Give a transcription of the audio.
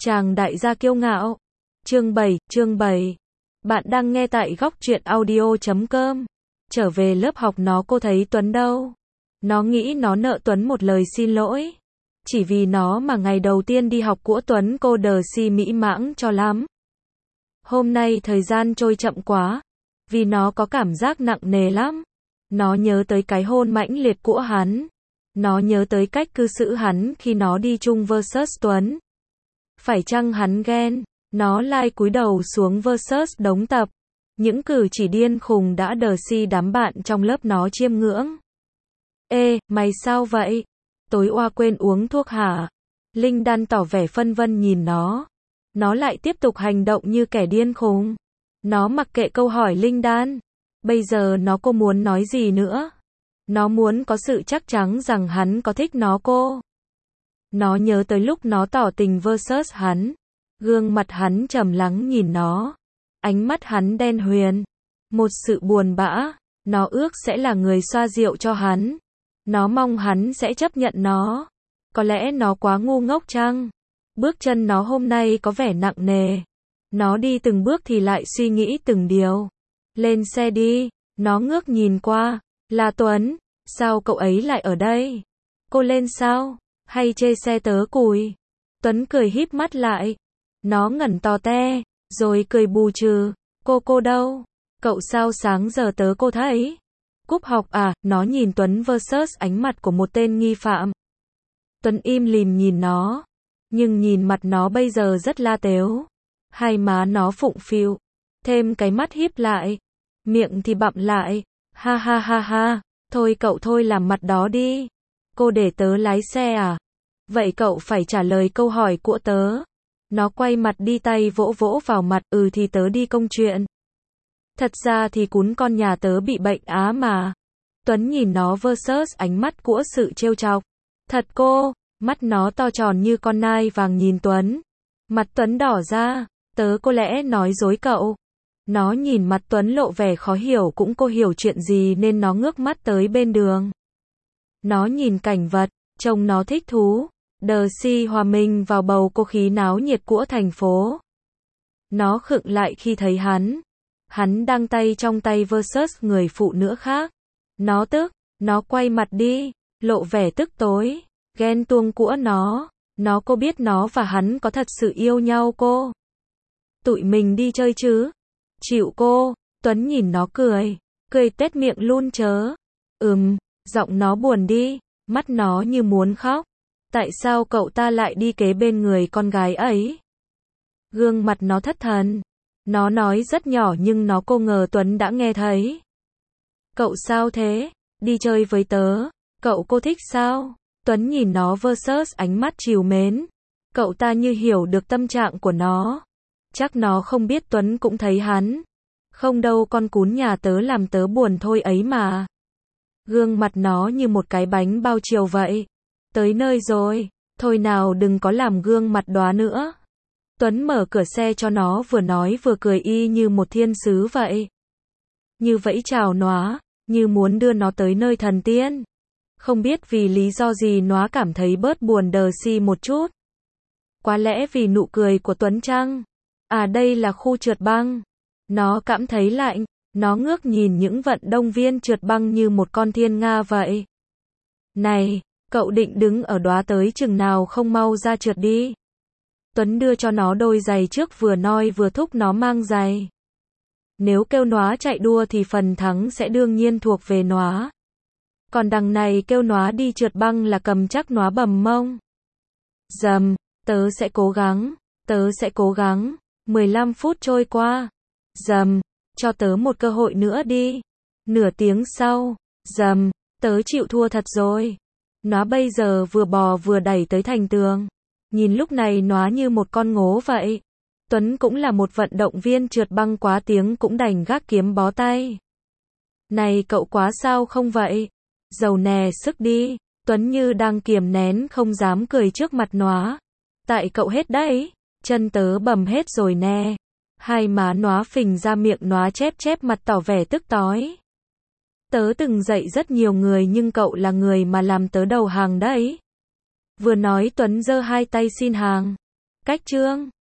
Chàng đại gia kiêu ngạo. Chương 7. Bạn đang nghe tại góc truyện audio.com. Trở về lớp học nó cô thấy Tuấn đâu. Nó nghĩ nó nợ Tuấn một lời xin lỗi. Chỉ vì nó mà ngày đầu tiên đi học của Tuấn cô đờ si mỹ mãng cho lắm. Hôm nay thời gian trôi chậm quá. Vì nó có cảm giác nặng nề lắm. Nó nhớ tới cái hôn mãnh liệt của hắn. Nó nhớ tới cách cư xử hắn khi nó đi chung versus Tuấn. Phải chăng hắn ghen? Nó lai cúi đầu xuống versus đống tập. Những cử chỉ điên khùng đã đờ si đám bạn trong lớp nó chiêm ngưỡng. Ê, mày sao vậy? Tối oa quên uống thuốc hả? Linh Đan tỏ vẻ phân vân nhìn nó. Nó lại tiếp tục hành động như kẻ điên khùng. Nó mặc kệ câu hỏi Linh Đan. Bây giờ nó cô muốn nói gì nữa? Nó muốn có sự chắc chắn rằng hắn có thích nó cô. Nó nhớ tới lúc nó tỏ tình versus hắn. Gương mặt hắn trầm lắng nhìn nó. Ánh mắt hắn đen huyền. Một sự buồn bã. Nó ước sẽ là người xoa dịu cho hắn. Nó mong hắn sẽ chấp nhận nó. Có lẽ nó quá ngu ngốc chăng? Bước chân nó hôm nay có vẻ nặng nề. Nó đi từng bước thì lại suy nghĩ từng điều. Lên xe đi. Nó ngước nhìn qua. Là Tuấn. Sao cậu ấy lại ở đây? Cô lên sao? Hay chê xe tớ cùi? Tuấn cười híp mắt lại. Nó ngẩn to te. Rồi cười bù trừ. Cô đâu? Cậu sao sáng giờ tớ cô thấy? Cúp học à? Nó nhìn Tuấn versus ánh mặt của một tên nghi phạm. Tuấn im lìm nhìn nó. Nhưng nhìn mặt nó bây giờ rất la tếu. Hai má nó phụng phịu. Thêm cái mắt híp lại. Miệng thì bặm lại. Ha ha ha ha. Thôi cậu thôi làm mặt đó đi. Cô để tớ lái xe à? Vậy cậu phải trả lời câu hỏi của tớ. Nó quay mặt đi tay vỗ vỗ vào mặt. Thì tớ đi công chuyện. Thật ra thì cún con nhà tớ bị bệnh á mà. Tuấn nhìn nó versus ánh mắt của sự trêu chọc. Thật cô. Mắt nó to tròn như con nai vàng nhìn Tuấn. Mặt Tuấn đỏ ra. Tớ có lẽ nói dối cậu. Nó nhìn mặt Tuấn lộ vẻ khó hiểu cũng cô hiểu chuyện gì nên nó ngước mắt tới bên đường. Nó nhìn cảnh vật, trông nó thích thú. Đờ si hòa mình vào bầu không khí náo nhiệt của thành phố. Nó khựng lại khi thấy hắn. Hắn đang tay trong tay versus người phụ nữ khác. Nó tức, nó quay mặt đi, lộ vẻ tức tối, ghen tuông của nó. Nó cô biết nó và hắn có thật sự yêu nhau cô. Tụi mình đi chơi chứ? Chịu cô. Tuấn nhìn nó cười tét miệng luôn chớ. Giọng nó buồn đi, mắt nó như muốn khóc. Tại sao cậu ta lại đi kế bên người con gái ấy? Gương mặt nó thất thần. Nó nói rất nhỏ nhưng nó cô ngờ Tuấn đã nghe thấy. Cậu sao thế? Đi chơi với tớ. Cậu cô thích sao? Tuấn nhìn nó versus ánh mắt trìu mến. Cậu ta như hiểu được tâm trạng của nó. Chắc nó không biết Tuấn cũng thấy hắn. Không đâu con cún nhà tớ làm tớ buồn thôi ấy mà. Gương mặt nó như một cái bánh bao chiều vậy. Tới nơi rồi. Thôi nào đừng có làm gương mặt đóa nữa. Tuấn mở cửa xe cho nó vừa nói vừa cười y như một thiên sứ vậy. Như vẫy chào nó, như muốn đưa nó tới nơi thần tiên. Không biết vì lý do gì nó cảm thấy bớt buồn đờ si một chút. Có lẽ vì nụ cười của Tuấn chăng? À đây là khu trượt băng. Nó cảm thấy lạnh. Nó ngước nhìn những vận động viên trượt băng như một con thiên nga vậy. Này, cậu định đứng ở đó tới chừng nào không mau ra trượt đi. Tuấn đưa cho nó đôi giày trước vừa nói vừa thúc nó mang giày. Nếu kêu nó chạy đua thì phần thắng sẽ đương nhiên thuộc về nó. Còn đằng này kêu nó đi trượt băng là cầm chắc nó bầm mông. Dầm, tớ sẽ cố gắng. 15 phút trôi qua. Dầm, cho tớ một cơ hội nữa đi. Nửa tiếng sau. Dầm, tớ chịu thua thật rồi. Nó bây giờ vừa bò vừa đẩy tới thành tường. Nhìn lúc này nó như một con ngố vậy. Tuấn cũng là một vận động viên trượt băng quá tiếng cũng đành gác kiếm bó tay. Này cậu quá sao không vậy? Giàu nè sức đi. Tuấn như đang kiềm nén không dám cười trước mặt nó. Tại cậu hết đấy. Chân tớ bầm hết rồi nè. Hai má nó phình ra miệng nó chép mặt tỏ vẻ tức tối. Tớ từng dạy rất nhiều người nhưng cậu là người mà làm tớ đầu hàng đấy. Vừa nói Tuấn giơ hai tay xin hàng. Cách chương